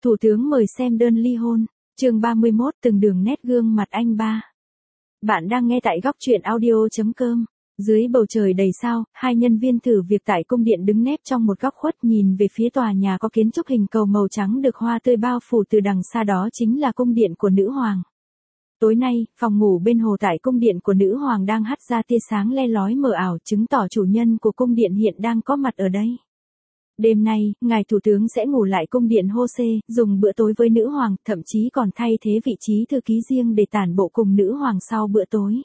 Thủ tướng mời xem đơn ly hôn. Chương 31 từng đường nét gương mặt anh ba. Bạn đang nghe tại góc truyện audio.com. Dưới bầu trời đầy sao, hai nhân viên thử việc tại cung điện đứng nép trong một góc khuất nhìn về phía tòa nhà có kiến trúc hình cầu màu trắng được hoa tươi bao phủ, từ đằng xa đó chính là cung điện của nữ hoàng. Tối nay, phòng ngủ bên hồ tại cung điện của nữ hoàng đang hắt ra tia sáng le lói mờ ảo, chứng tỏ chủ nhân của cung điện hiện đang có mặt ở đây. Đêm nay, ngài thủ tướng sẽ ngủ lại cung điện Jose, dùng bữa tối với nữ hoàng, thậm chí còn thay thế vị trí thư ký riêng để tản bộ cùng nữ hoàng sau bữa tối.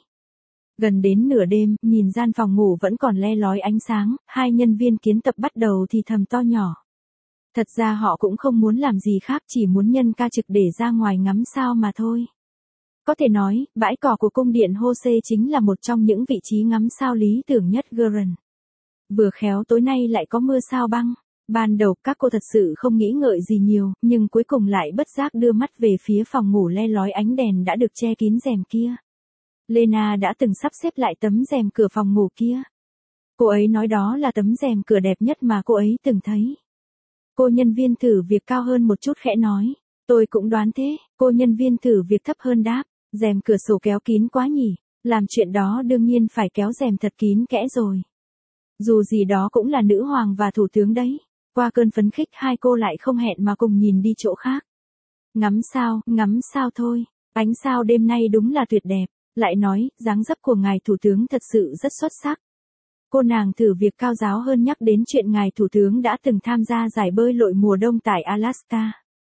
Gần đến nửa đêm, nhìn gian phòng ngủ vẫn còn le lói ánh sáng, hai nhân viên kiến tập bắt đầu thì thầm to nhỏ. Thật ra họ cũng không muốn làm gì khác, chỉ muốn nhân ca trực để ra ngoài ngắm sao mà thôi. Có thể nói, bãi cỏ của cung điện Jose chính là một trong những vị trí ngắm sao lý tưởng nhất Guren. Vừa khéo tối nay lại có mưa sao băng. Ban đầu các cô thật sự không nghĩ ngợi gì nhiều, nhưng cuối cùng lại bất giác đưa mắt về phía phòng ngủ le lói ánh đèn đã được che kín rèm kia. Lena đã từng sắp xếp lại tấm rèm cửa phòng ngủ kia. Cô ấy nói đó là tấm rèm cửa đẹp nhất mà cô ấy từng thấy. Cô nhân viên thử việc cao hơn một chút khẽ nói. Tôi cũng đoán thế. Cô nhân viên thử việc thấp hơn đáp. Rèm cửa sổ kéo kín quá nhỉ. Làm chuyện đó đương nhiên phải kéo rèm thật kín kẽ rồi. Dù gì đó cũng là nữ hoàng và thủ tướng đấy. Qua cơn phấn khích hai cô lại không hẹn mà cùng nhìn đi chỗ khác. Ngắm sao thôi. Ánh sao đêm nay đúng là tuyệt đẹp. Lại nói, dáng dấp của ngài thủ tướng thật sự rất xuất sắc. Cô nàng thử việc cao giáo hơn nhắc đến chuyện ngài thủ tướng đã từng tham gia giải bơi lội mùa đông tại Alaska.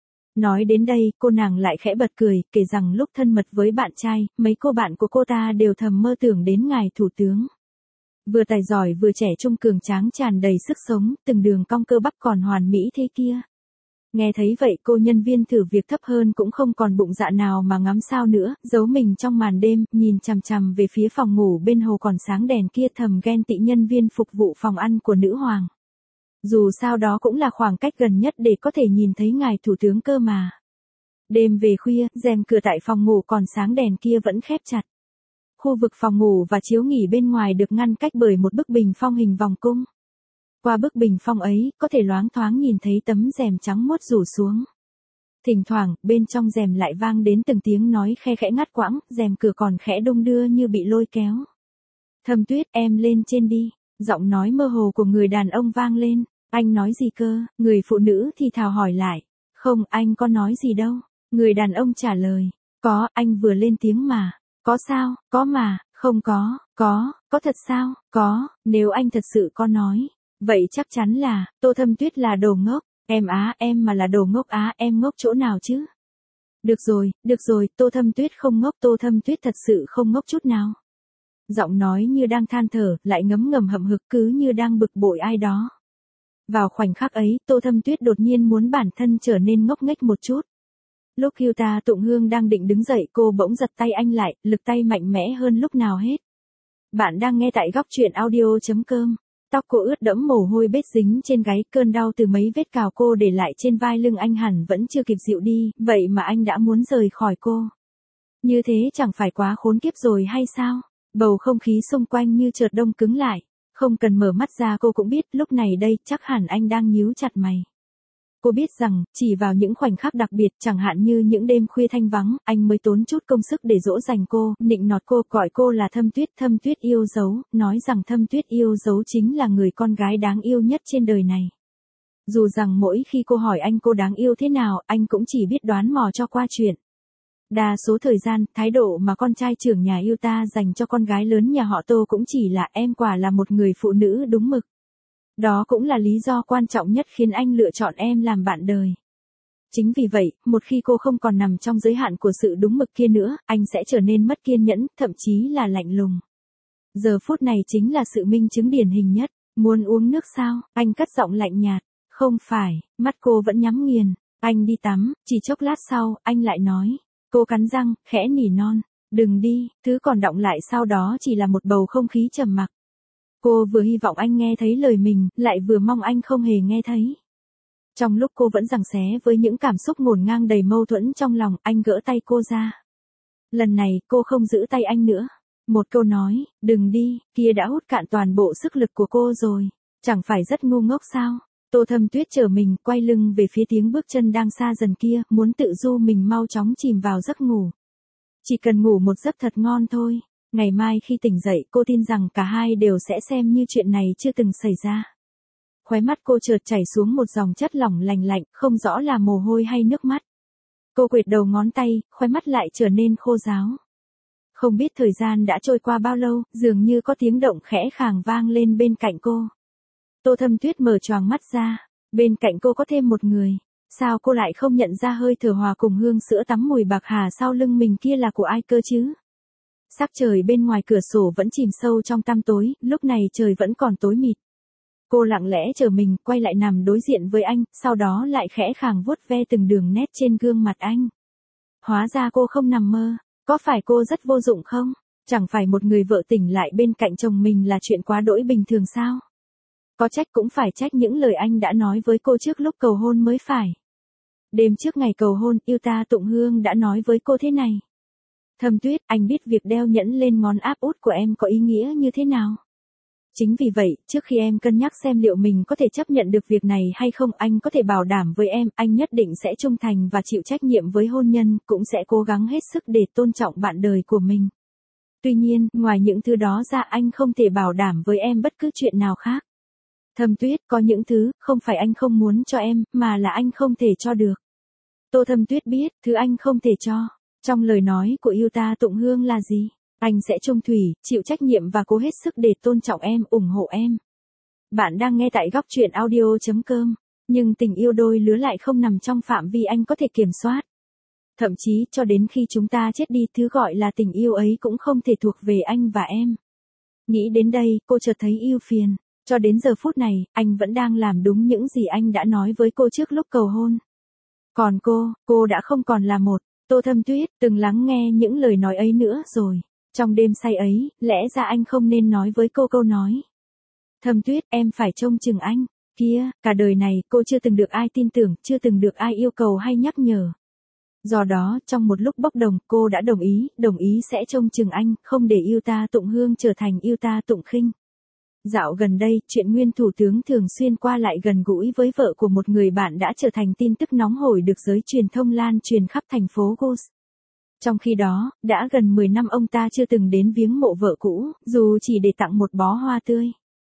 Nói đến đây, cô nàng lại khẽ bật cười, kể rằng lúc thân mật với bạn trai, mấy cô bạn của cô ta đều thầm mơ tưởng đến ngài thủ tướng. Vừa tài giỏi vừa trẻ trung cường tráng tràn đầy sức sống, từng đường cong cơ bắp còn hoàn mỹ thế kia. Nghe thấy vậy cô nhân viên thử việc thấp hơn cũng không còn bụng dạ nào mà ngắm sao nữa, giấu mình trong màn đêm, nhìn chằm chằm về phía phòng ngủ bên hồ còn sáng đèn kia, thầm ghen tị nhân viên phục vụ phòng ăn của nữ hoàng. Dù sao đó cũng là khoảng cách gần nhất để có thể nhìn thấy ngài thủ tướng cơ mà. Đêm về khuya, rèm cửa tại phòng ngủ còn sáng đèn kia vẫn khép chặt. Khu vực phòng ngủ và chiếu nghỉ bên ngoài được ngăn cách bởi một bức bình phong hình vòng cung. Qua bức bình phong ấy, có thể loáng thoáng nhìn thấy tấm rèm trắng muốt rủ xuống. Thỉnh thoảng, bên trong rèm lại vang đến từng tiếng nói khe khẽ ngắt quãng, rèm cửa còn khẽ đung đưa như bị lôi kéo. Thâm Tuyết, em lên trên đi. Giọng nói mơ hồ của người đàn ông vang lên. Anh nói gì cơ? Người phụ nữ thì thào hỏi lại. Không, anh có nói gì đâu. Người đàn ông trả lời. Có, anh vừa lên tiếng mà. Có sao? Có mà. Không có. Có thật sao? Có, nếu anh thật sự có nói. Vậy chắc chắn là, Tô Thâm Tuyết là đồ ngốc. Em mà là đồ ngốc em ngốc chỗ nào chứ? Được rồi, Tô Thâm Tuyết không ngốc, Tô Thâm Tuyết thật sự không ngốc chút nào. Giọng nói như đang than thở, lại ngấm ngầm hậm hực cứ như đang bực bội ai đó. Vào khoảnh khắc ấy, Tô Thâm Tuyết đột nhiên muốn bản thân trở nên ngốc nghếch một chút. Lúc Hyuta Tụng Hương đang định đứng dậy, cô bỗng giật tay anh lại, lực tay mạnh mẽ hơn lúc nào hết. Bạn đang nghe tại góc truyện audio.com. Tóc cô ướt đẫm mồ hôi bết dính trên gáy, cơn đau từ mấy vết cào cô để lại trên vai lưng anh hẳn vẫn chưa kịp dịu đi, vậy mà anh đã muốn rời khỏi cô. Như thế chẳng phải quá khốn kiếp rồi hay sao? Bầu không khí xung quanh như chợt đông cứng lại. Không cần mở mắt ra cô cũng biết lúc này đây chắc hẳn anh đang nhíu chặt mày. Cô biết rằng, chỉ vào những khoảnh khắc đặc biệt, chẳng hạn như những đêm khuya thanh vắng, anh mới tốn chút công sức để dỗ dành cô, nịnh nọt cô, gọi cô là Thâm Tuyết yêu dấu, nói rằng Thâm Tuyết yêu dấu chính là người con gái đáng yêu nhất trên đời này. Dù rằng mỗi khi cô hỏi anh cô đáng yêu thế nào, anh cũng chỉ biết đoán mò cho qua chuyện. Đa số thời gian, thái độ mà con trai trưởng nhà Yuta dành cho con gái lớn nhà họ Tô cũng chỉ là em quả là một người phụ nữ đúng mực. Đó cũng là lý do quan trọng nhất khiến anh lựa chọn em làm bạn đời. Chính vì vậy, một khi cô không còn nằm trong giới hạn của sự đúng mực kia nữa, anh sẽ trở nên mất kiên nhẫn, thậm chí là lạnh lùng. Giờ phút này chính là sự minh chứng điển hình nhất. Muốn uống nước sao? Anh cất giọng lạnh nhạt. Không phải, mắt cô vẫn nhắm nghiền. Anh đi tắm, chỉ chốc lát sau, anh lại nói. Cô cắn răng, khẽ nỉ non. Đừng đi, thứ còn đọng lại sau đó chỉ là một bầu không khí trầm mặc. Cô vừa hy vọng anh nghe thấy lời mình, lại vừa mong anh không hề nghe thấy. Trong lúc cô vẫn giằng xé với những cảm xúc ngổn ngang đầy mâu thuẫn trong lòng, anh gỡ tay cô ra. Lần này, cô không giữ tay anh nữa. Một câu nói, đừng đi, kia đã hút cạn toàn bộ sức lực của cô rồi. Chẳng phải rất ngu ngốc sao? Tô Thâm Tuyết trở mình, quay lưng về phía tiếng bước chân đang xa dần kia, muốn tự du mình mau chóng chìm vào giấc ngủ. Chỉ cần ngủ một giấc thật ngon thôi. Ngày mai khi tỉnh dậy, cô tin rằng cả hai đều sẽ xem như chuyện này chưa từng xảy ra. Khóe mắt cô chợt chảy xuống một dòng chất lỏng lành lạnh, không rõ là mồ hôi hay nước mắt. Cô quệt đầu ngón tay, khóe mắt lại trở nên khô ráo. Không biết thời gian đã trôi qua bao lâu, dường như có tiếng động khẽ khàng vang lên bên cạnh cô. Tô Thâm Tuyết mở choàng mắt ra, bên cạnh cô có thêm một người. Sao cô lại không nhận ra hơi thở hòa cùng hương sữa tắm mùi bạc hà sau lưng mình kia là của ai cơ chứ? Sắc trời bên ngoài cửa sổ vẫn chìm sâu trong tăm tối, lúc này trời vẫn còn tối mịt. Cô lặng lẽ trở mình, quay lại nằm đối diện với anh, sau đó lại khẽ khàng vuốt ve từng đường nét trên gương mặt anh. Hóa ra cô không nằm mơ, có phải cô rất vô dụng không? Chẳng phải một người vợ tỉnh lại bên cạnh chồng mình là chuyện quá đỗi bình thường sao? Có trách cũng phải trách những lời anh đã nói với cô trước lúc cầu hôn mới phải. Đêm trước ngày cầu hôn, yêu ta Tụng Hương đã nói với cô thế này. Thâm Tuyết, anh biết việc đeo nhẫn lên ngón áp út của em có ý nghĩa như thế nào. Chính vì vậy, trước khi em cân nhắc xem liệu mình có thể chấp nhận được việc này hay không, anh có thể bảo đảm với em, anh nhất định sẽ trung thành và chịu trách nhiệm với hôn nhân, cũng sẽ cố gắng hết sức để tôn trọng bạn đời của mình. Tuy nhiên, ngoài những thứ đó ra anh không thể bảo đảm với em bất cứ chuyện nào khác. Thâm Tuyết, có những thứ, không phải anh không muốn cho em, mà là anh không thể cho được. Tô Thâm Tuyết biết, thứ anh không thể cho. Trong lời nói của yêu ta Tụng Hương là gì? Anh sẽ trung thủy, chịu trách nhiệm và cố hết sức để tôn trọng em, ủng hộ em. Bạn đang nghe tại góc truyện audio.com. Nhưng tình yêu đôi lứa lại không nằm trong phạm vi anh có thể kiểm soát. Thậm chí, cho đến khi chúng ta chết đi, thứ gọi là tình yêu ấy cũng không thể thuộc về anh và em. Nghĩ đến đây, cô chợt thấy ưu phiền. Cho đến giờ phút này, anh vẫn đang làm đúng những gì anh đã nói với cô trước lúc cầu hôn. Còn cô đã không còn là một. Tô Thâm Tuyết từng lắng nghe những lời nói ấy nữa rồi. Trong đêm say ấy, lẽ ra anh không nên nói với cô câu nói. Thâm Tuyết, em phải trông chừng anh. Kia, cả đời này cô chưa từng được ai tin tưởng, chưa từng được ai yêu cầu hay nhắc nhở. Do đó, trong một lúc bốc đồng, cô đã đồng ý sẽ trông chừng anh, không để yêu ta Tụng Hương trở thành yêu ta Tụng Khinh. Dạo gần đây, chuyện nguyên thủ tướng thường xuyên qua lại gần gũi với vợ của một người bạn đã trở thành tin tức nóng hổi được giới truyền thông lan truyền khắp thành phố Gos. Trong khi đó, đã gần 10 năm ông ta chưa từng đến viếng mộ vợ cũ, dù chỉ để tặng một bó hoa tươi.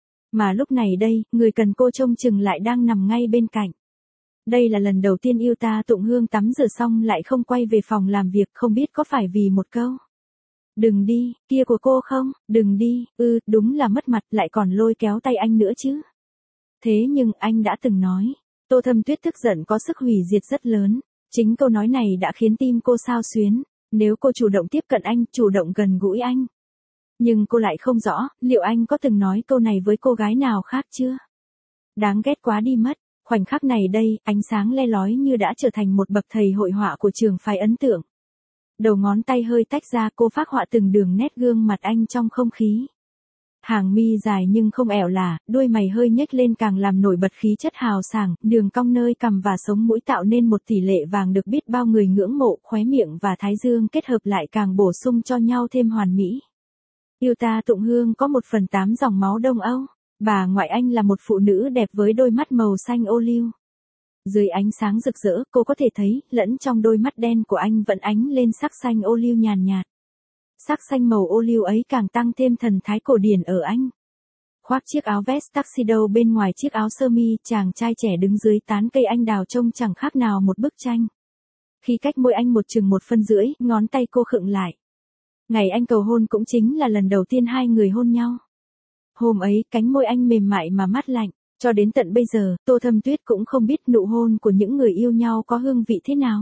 Mà lúc này đây, người cần cô trông chừng lại đang nằm ngay bên cạnh. Đây là lần đầu tiên yêu ta Tụng Hương tắm rửa xong lại không quay về phòng làm việc, không biết có phải vì một câu. Đừng đi, kia của cô không, đừng đi, đúng là mất mặt, lại còn lôi kéo tay anh nữa chứ. Thế nhưng anh đã từng nói, Tô Thâm Tuyết tức giận có sức hủy diệt rất lớn. Chính câu nói này đã khiến tim cô xao xuyến. Nếu cô chủ động tiếp cận anh, chủ động gần gũi anh. Nhưng cô lại không rõ, liệu anh có từng nói câu này với cô gái nào khác chưa? Đáng ghét quá đi mất. Khoảnh khắc này đây, ánh sáng le lói như đã trở thành một bậc thầy hội họa của trường phái ấn tượng. Đầu ngón tay hơi tách ra, cô phác họa từng đường nét gương mặt anh trong không khí. Hàng mi dài nhưng không ẻo lả, đuôi mày hơi nhếch lên càng làm nổi bật khí chất hào sảng, đường cong nơi cằm và sống mũi tạo nên một tỷ lệ vàng được biết bao người ngưỡng mộ, khóe miệng và thái dương kết hợp lại càng bổ sung cho nhau thêm hoàn mỹ. Yêu ta Tụng Hương có 1/8 dòng máu Đông Âu, bà ngoại anh là một phụ nữ đẹp với đôi mắt màu xanh ô liu. Dưới ánh sáng rực rỡ, cô có thể thấy, lẫn trong đôi mắt đen của anh vẫn ánh lên sắc xanh ô liu nhàn nhạt. Sắc xanh màu ô liu ấy càng tăng thêm thần thái cổ điển ở anh. Khoác chiếc áo vest tuxedo bên ngoài chiếc áo sơ mi, chàng trai trẻ đứng dưới tán cây anh đào trông chẳng khác nào một bức tranh. Khi cách môi anh 1,5 phân, ngón tay cô khựng lại. Ngày anh cầu hôn cũng chính là lần đầu tiên hai người hôn nhau. Hôm ấy, cánh môi anh mềm mại mà mát lạnh. Cho đến tận bây giờ, Tô Thâm Tuyết cũng không biết nụ hôn của những người yêu nhau có hương vị thế nào.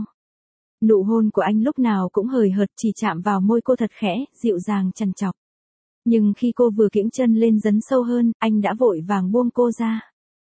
Nụ hôn của anh lúc nào cũng hời hợt, chỉ chạm vào môi cô thật khẽ, dịu dàng trằn trọc. Nhưng khi cô vừa kiễng chân lên dấn sâu hơn, anh đã vội vàng buông cô ra.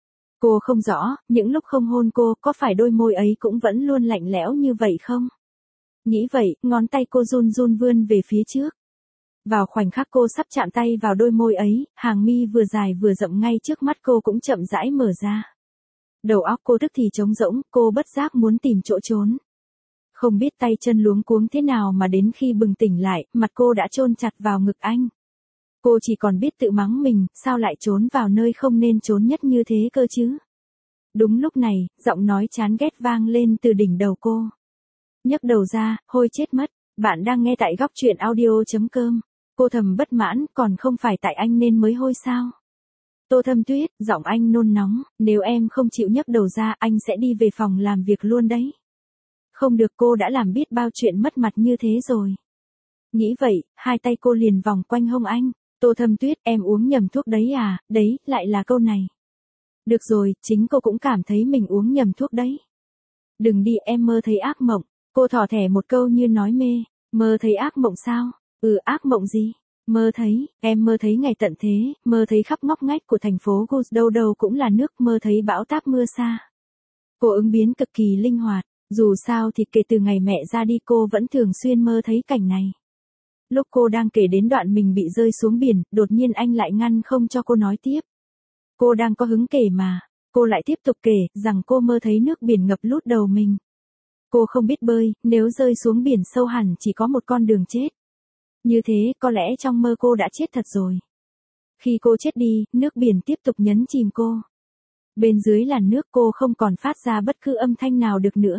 Cô không rõ, những lúc không hôn cô, có phải đôi môi ấy cũng vẫn luôn lạnh lẽo như vậy không? Nghĩ vậy, ngón tay cô run run vươn về phía trước. Vào khoảnh khắc cô sắp chạm tay vào đôi môi ấy, hàng mi vừa dài vừa rậm ngay trước mắt cô cũng chậm rãi mở ra. Đầu óc cô tức thì trống rỗng, cô bất giác muốn tìm chỗ trốn. Không biết tay chân luống cuống thế nào mà đến khi bừng tỉnh lại, mặt cô đã chôn chặt vào ngực anh. Cô chỉ còn biết tự mắng mình, sao lại trốn vào nơi không nên trốn nhất như thế cơ chứ? Đúng lúc này, giọng nói chán ghét vang lên từ đỉnh đầu cô. Nhấc đầu ra, hôi chết mất, bạn đang nghe tại góc truyện audio.com. Cô thầm bất mãn, còn không phải tại anh nên mới hôi sao? Tô Thâm Tuyết, giọng anh nôn nóng, nếu em không chịu nhấc đầu ra, anh sẽ đi về phòng làm việc luôn đấy. Không được, cô đã làm biết bao chuyện mất mặt như thế rồi. Nghĩ vậy, hai tay cô liền vòng quanh hông anh. Tô Thâm Tuyết, em uống nhầm thuốc đấy à, đấy, lại là câu này. Được rồi, chính cô cũng cảm thấy mình uống nhầm thuốc đấy. Đừng đi, em mơ thấy ác mộng. Cô thỏ thẻ một câu như nói mê. Mơ thấy ác mộng sao? Ác mộng gì? Mơ thấy, em mơ thấy ngày tận thế, mơ thấy khắp ngóc ngách của thành phố Gus đâu đâu cũng là nước, mơ thấy bão táp mưa xa. Cô ứng biến cực kỳ linh hoạt, dù sao thì kể từ ngày mẹ ra đi cô vẫn thường xuyên mơ thấy cảnh này. Lúc cô đang kể đến đoạn mình bị rơi xuống biển, đột nhiên anh lại ngăn không cho cô nói tiếp. Cô đang có hứng kể mà, cô lại tiếp tục kể rằng cô mơ thấy nước biển ngập lút đầu mình. Cô không biết bơi, nếu rơi xuống biển sâu hẳn chỉ có một con đường chết. Như thế, có lẽ trong mơ cô đã chết thật rồi. Khi cô chết đi, nước biển tiếp tục nhấn chìm cô. Bên dưới làn nước cô không còn phát ra bất cứ âm thanh nào được nữa.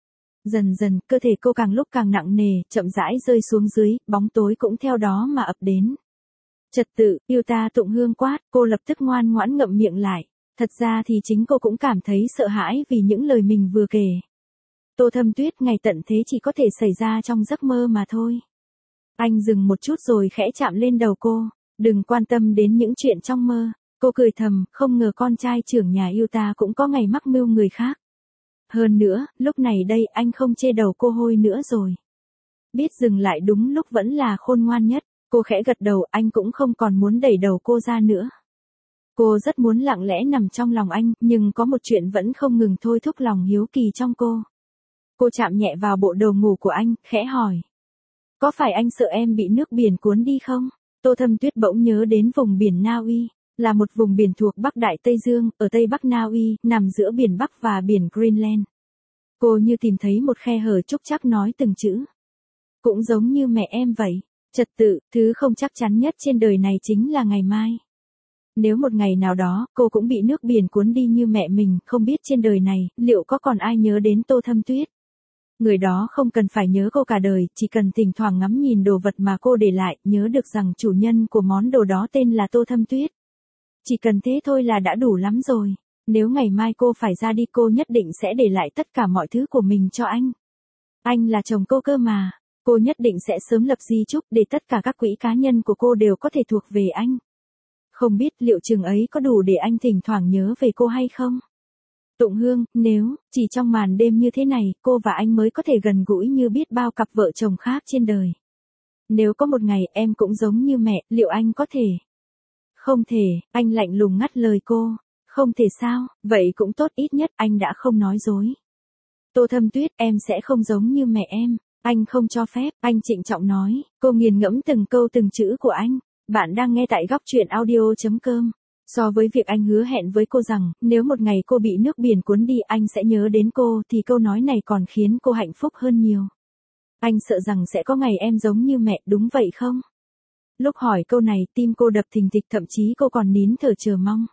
Dần dần, cơ thể cô càng lúc càng nặng nề, chậm rãi rơi xuống dưới, bóng tối cũng theo đó mà ập đến. Trật tự, yêu ta tụng hương quát, cô lập tức ngoan ngoãn ngậm miệng lại. Thật ra thì chính cô cũng cảm thấy sợ hãi vì những lời mình vừa kể. Tô Thâm Tuyết, ngày tận thế chỉ có thể xảy ra trong giấc mơ mà thôi. Anh dừng một chút rồi khẽ chạm lên đầu cô. Đừng quan tâm đến những chuyện trong mơ. Cô cười thầm, không ngờ con trai trưởng nhà yêu ta cũng có ngày mắc mưu người khác. Hơn nữa, lúc này đây anh không chê đầu cô hôi nữa rồi. Biết dừng lại đúng lúc vẫn là khôn ngoan nhất. Cô khẽ gật đầu, anh cũng không còn muốn đẩy đầu cô ra nữa. Cô rất muốn lặng lẽ nằm trong lòng anh, nhưng có một chuyện vẫn không ngừng thôi thúc lòng hiếu kỳ trong cô. Cô chạm nhẹ vào bộ đồ ngủ của anh, khẽ hỏi. Có phải anh sợ em bị nước biển cuốn đi không? Tô Thâm Tuyết bỗng nhớ đến vùng biển Na Uy, là một vùng biển thuộc Bắc Đại Tây Dương, ở Tây Bắc Na Uy, nằm giữa biển Bắc và biển Greenland. Cô như tìm thấy một khe hở, trúc trắc nói từng chữ. Cũng giống như mẹ em vậy. Trật tự, thứ không chắc chắn nhất trên đời này chính là ngày mai. Nếu một ngày nào đó, cô cũng bị nước biển cuốn đi như mẹ mình, không biết trên đời này, liệu có còn ai nhớ đến Tô Thâm Tuyết? Người đó không cần phải nhớ cô cả đời, chỉ cần thỉnh thoảng ngắm nhìn đồ vật mà cô để lại, nhớ được rằng chủ nhân của món đồ đó tên là Tô Thâm Tuyết. Chỉ cần thế thôi là đã đủ lắm rồi. Nếu ngày mai cô phải ra đi, cô nhất định sẽ để lại tất cả mọi thứ của mình cho anh. Anh là chồng cô cơ mà. Cô nhất định sẽ sớm lập di chúc để tất cả các quỹ cá nhân của cô đều có thể thuộc về anh. Không biết liệu chừng ấy có đủ để anh thỉnh thoảng nhớ về cô hay không? Tụng hương, nếu, chỉ trong màn đêm như thế này, cô và anh mới có thể gần gũi như biết bao cặp vợ chồng khác trên đời. Nếu có một ngày em cũng giống như mẹ, liệu anh có thể? Không thể, anh lạnh lùng ngắt lời cô. Không thể sao, vậy cũng tốt, ít nhất anh đã không nói dối. Tô Thâm Tuyết, em sẽ không giống như mẹ em. Anh không cho phép, anh trịnh trọng nói. Cô nghiền ngẫm từng câu từng chữ của anh. Bạn đang nghe tại góc truyện audio.com. So với việc anh hứa hẹn với cô rằng, nếu một ngày cô bị nước biển cuốn đi anh sẽ nhớ đến cô, thì câu nói này còn khiến cô hạnh phúc hơn nhiều. Anh sợ rằng sẽ có ngày em giống như mẹ, đúng vậy không? Lúc hỏi câu này, tim cô đập thình thịch, thậm chí cô còn nín thở chờ mong.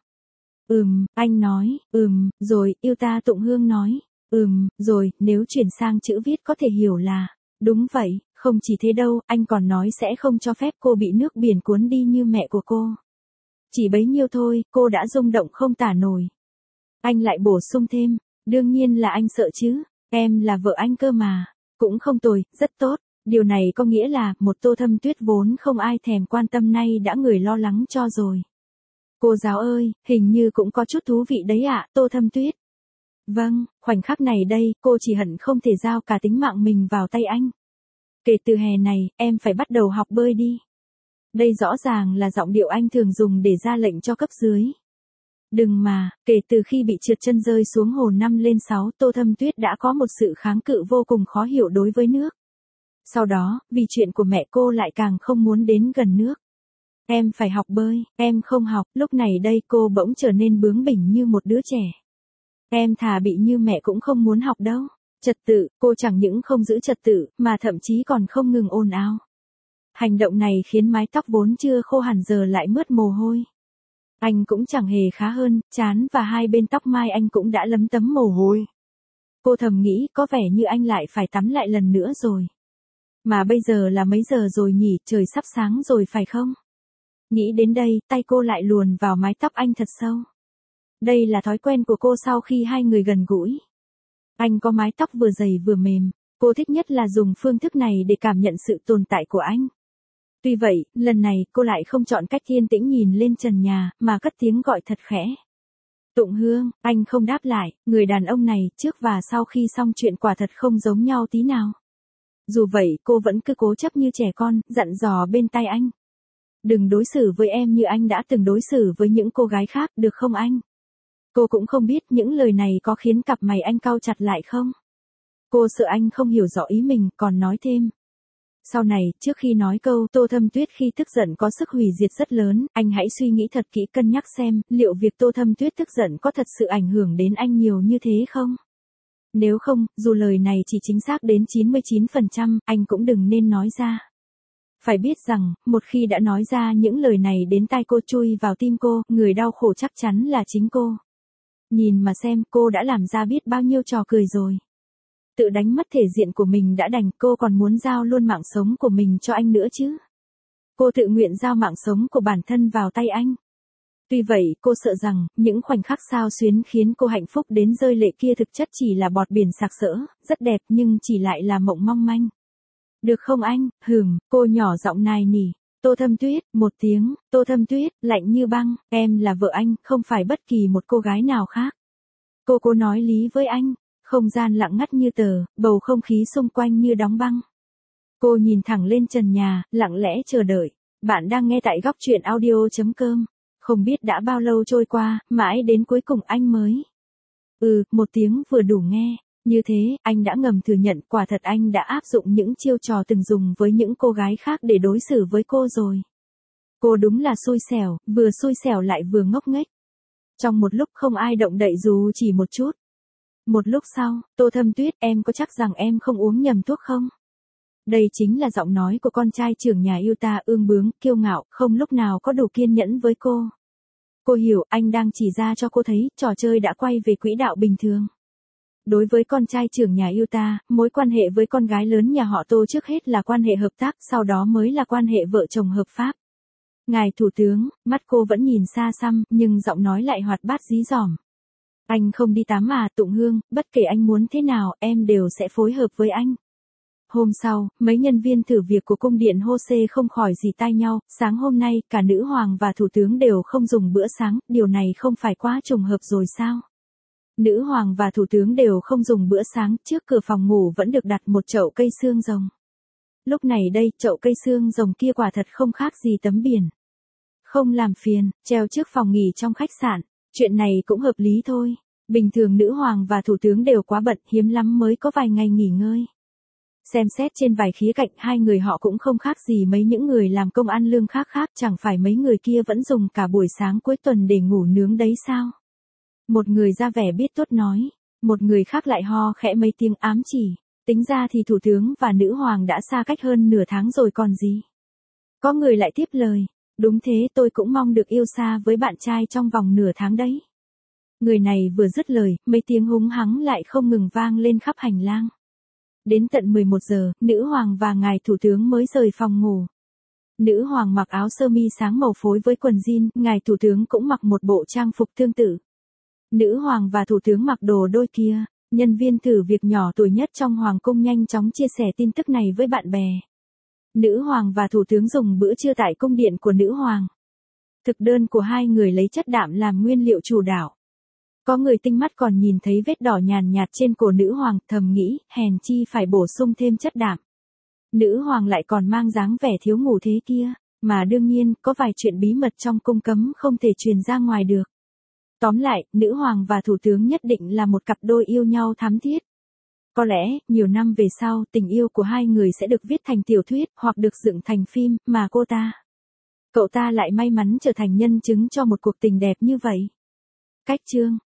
Anh nói, rồi, yêu ta tụng hương nói. Rồi, nếu chuyển sang chữ viết có thể hiểu là, đúng vậy, không chỉ thế đâu, anh còn nói sẽ không cho phép cô bị nước biển cuốn đi như mẹ của cô. Chỉ bấy nhiêu thôi, cô đã rung động không tả nổi. Anh lại bổ sung thêm, đương nhiên là anh sợ chứ, em là vợ anh cơ mà, cũng không tồi, rất tốt. Điều này có nghĩa là, một Tô Thâm Tuyết vốn không ai thèm quan tâm nay đã người lo lắng cho rồi. Cô giáo ơi, hình như cũng có chút thú vị đấy ạ, Tô Thâm Tuyết. Vâng, khoảnh khắc này đây, cô chỉ hận không thể giao cả tính mạng mình vào tay anh. Kể từ hè này, em phải bắt đầu học bơi đi. Đây rõ ràng là giọng điệu anh thường dùng để ra lệnh cho cấp dưới. Đừng mà, kể từ khi bị trượt chân rơi xuống hồ 5 lên 6, Tô Thâm Tuyết đã có một sự kháng cự vô cùng khó hiểu đối với nước. Sau đó, vì chuyện của mẹ cô lại càng không muốn đến gần nước. Em phải học bơi, em không học, lúc này đây cô bỗng trở nên bướng bỉnh như một đứa trẻ. Em thà bị như mẹ cũng không muốn học đâu. Trật tự, cô chẳng những không giữ trật tự, mà thậm chí còn không ngừng ồn ào. Hành động này khiến mái tóc vốn chưa khô hẳn giờ lại mướt mồ hôi. Anh cũng chẳng hề khá hơn, trán và hai bên tóc mai anh cũng đã lấm tấm mồ hôi. Cô thầm nghĩ có vẻ như anh lại phải tắm lại lần nữa rồi. Mà bây giờ là mấy giờ rồi nhỉ, trời sắp sáng rồi phải không? Nghĩ đến đây, tay cô lại luồn vào mái tóc anh thật sâu. Đây là thói quen của cô sau khi hai người gần gũi. Anh có mái tóc vừa dày vừa mềm, cô thích nhất là dùng phương thức này để cảm nhận sự tồn tại của anh. Tuy vậy, lần này cô lại không chọn cách yên tĩnh nhìn lên trần nhà, mà cất tiếng gọi thật khẽ. Tụng Hương, anh không đáp lại, người đàn ông này trước và sau khi xong chuyện quả thật không giống nhau tí nào. Dù vậy cô vẫn cứ cố chấp như trẻ con, dặn dò bên tai anh. Đừng đối xử với em như anh đã từng đối xử với những cô gái khác, được không anh? Cô cũng không biết những lời này có khiến cặp mày anh cau chặt lại không? Cô sợ anh không hiểu rõ ý mình, còn nói thêm. Sau này, trước khi nói câu Tô Thâm Tuyết khi tức giận có sức hủy diệt rất lớn, anh hãy suy nghĩ thật kỹ, cân nhắc xem, liệu việc Tô Thâm Tuyết tức giận có thật sự ảnh hưởng đến anh nhiều như thế không? Nếu không, dù lời này chỉ chính xác đến 99%, anh cũng đừng nên nói ra. Phải biết rằng, một khi đã nói ra những lời này đến tai cô, chui vào tim cô, người đau khổ chắc chắn là chính cô. Nhìn mà xem, cô đã làm ra biết bao nhiêu trò cười rồi. Tự đánh mất thể diện của mình đã đành, cô còn muốn giao luôn mạng sống của mình cho anh nữa chứ. Cô tự nguyện giao mạng sống của bản thân vào tay anh. Tuy vậy, cô sợ rằng, những khoảnh khắc xao xuyến khiến cô hạnh phúc đến rơi lệ kia thực chất chỉ là bọt biển sặc sỡ, rất đẹp nhưng chỉ lại là mộng mong manh. Được không anh, cô nhỏ giọng nài nỉ. Tô Thâm Tuyết, một tiếng, Tô Thâm Tuyết, lạnh như băng, em là vợ anh, không phải bất kỳ một cô gái nào khác. Cô nói lý với anh. Không gian lặng ngắt như tờ, bầu không khí xung quanh như đóng băng. Cô nhìn thẳng lên trần nhà, lặng lẽ chờ đợi. Bạn đang nghe tại góc truyện audio.com. Không biết đã bao lâu trôi qua, mãi đến cuối cùng anh mới. Một tiếng vừa đủ nghe. Như thế, anh đã ngầm thừa nhận quả thật anh đã áp dụng những chiêu trò từng dùng với những cô gái khác để đối xử với cô rồi. Cô đúng là xui xẻo, vừa xui xẻo lại vừa ngốc nghếch. Trong một lúc không ai động đậy dù chỉ một chút. Một lúc sau, Tô Thâm Tuyết, em có chắc rằng em không uống nhầm thuốc không? Đây chính là giọng nói của con trai trưởng nhà yêu ta, ương bướng, kiêu ngạo, không lúc nào có đủ kiên nhẫn với cô. Cô hiểu, anh đang chỉ ra cho cô thấy, trò chơi đã quay về quỹ đạo bình thường. Đối với con trai trưởng nhà yêu ta, mối quan hệ với con gái lớn nhà họ Tô trước hết là quan hệ hợp tác, sau đó mới là quan hệ vợ chồng hợp pháp. Ngài Thủ tướng, mắt cô vẫn nhìn xa xăm, nhưng giọng nói lại hoạt bát dí dỏm. Anh không đi tắm à, Tụng Hương, bất kể anh muốn thế nào, em đều sẽ phối hợp với anh. Hôm sau, mấy nhân viên thử việc của cung điện Hô-xê không khỏi rì tai nhau, sáng hôm nay, cả nữ hoàng và thủ tướng đều không dùng bữa sáng, điều này không phải quá trùng hợp rồi sao? Nữ hoàng và thủ tướng đều không dùng bữa sáng, trước cửa phòng ngủ vẫn được đặt một chậu cây xương rồng. Lúc này đây, chậu cây xương rồng kia quả thật không khác gì tấm biển. Không làm phiền, treo trước phòng nghỉ trong khách sạn. Chuyện này cũng hợp lý thôi. Bình thường nữ hoàng và thủ tướng đều quá bận, hiếm lắm mới có vài ngày nghỉ ngơi. Xem xét trên vài khía cạnh, hai người họ cũng không khác gì mấy những người làm công ăn lương khác, chẳng phải mấy người kia vẫn dùng cả buổi sáng cuối tuần để ngủ nướng đấy sao? Một người ra vẻ biết tốt nói, một người khác lại ho khẽ mấy tiếng ám chỉ. Tính ra thì thủ tướng và nữ hoàng đã xa cách hơn nửa tháng rồi còn gì. Có người lại tiếp lời. Đúng thế, tôi cũng mong được yêu xa với bạn trai trong vòng nửa tháng đấy. Người này vừa dứt lời, mấy tiếng húng hắng lại không ngừng vang lên khắp hành lang. Đến tận 11 giờ, nữ hoàng và ngài thủ tướng mới rời phòng ngủ. Nữ hoàng mặc áo sơ mi sáng màu phối với quần jean, ngài thủ tướng cũng mặc một bộ trang phục tương tự. Nữ hoàng và thủ tướng mặc đồ đôi kia, nhân viên thử việc nhỏ tuổi nhất trong hoàng cung nhanh chóng chia sẻ tin tức này với bạn bè. Nữ hoàng và thủ tướng dùng bữa trưa tại cung điện của nữ hoàng. Thực đơn của hai người lấy chất đạm làm nguyên liệu chủ đạo. Có người tinh mắt còn nhìn thấy vết đỏ nhàn nhạt trên cổ nữ hoàng, thầm nghĩ, hèn chi phải bổ sung thêm chất đạm. Nữ hoàng lại còn mang dáng vẻ thiếu ngủ thế kia, mà đương nhiên, có vài chuyện bí mật trong cung cấm không thể truyền ra ngoài được. Tóm lại, nữ hoàng và thủ tướng nhất định là một cặp đôi yêu nhau thắm thiết. Có lẽ, nhiều năm về sau, tình yêu của hai người sẽ được viết thành tiểu thuyết, hoặc được dựng thành phim, mà cậu ta lại may mắn trở thành nhân chứng cho một cuộc tình đẹp như vậy. Cách chương